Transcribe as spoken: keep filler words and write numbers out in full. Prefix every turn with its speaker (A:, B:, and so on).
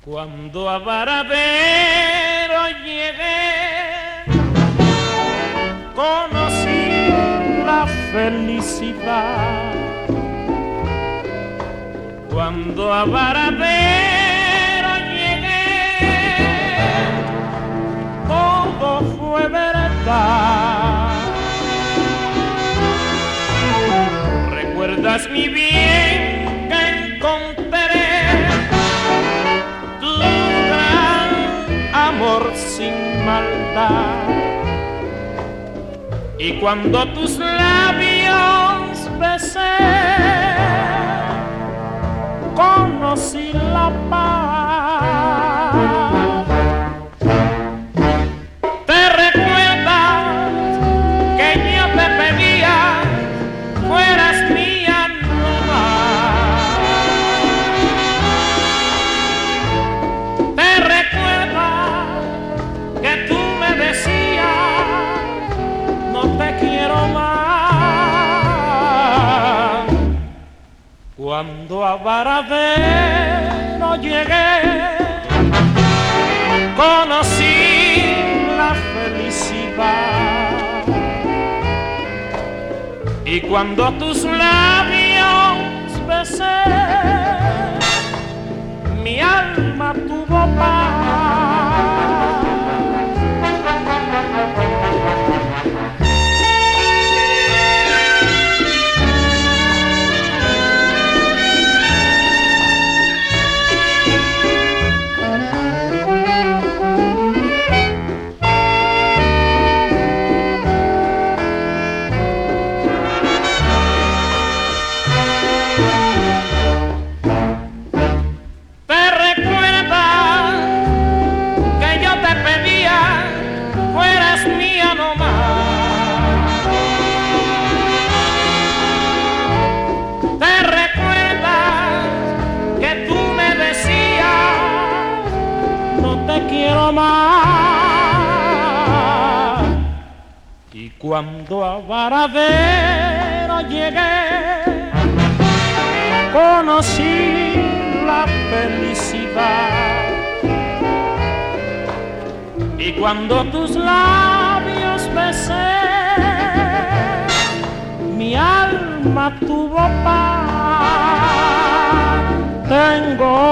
A: Cuando a Varadero llegué, conocí la felicidad. Cuando a Varadero llegué, todo fue verdad. ¿Recuerdas mi bien que encontré? Tu gran amor sin maldad. Y cuando tus labios besé, conocí la paz. ¿Te recuerdas que yo te pedía fueras mía no más? ¿Te recuerdas que tú me decías no te quiero más? Cuando a Varadero llegué, conocí la felicidad. Y cuando tus labios besé, mi alma tuvo paz. Quiero más. Y cuando a Varadero llegué, conocí la felicidad. Y cuando tus labios besé, mi alma tuvo paz. Tengo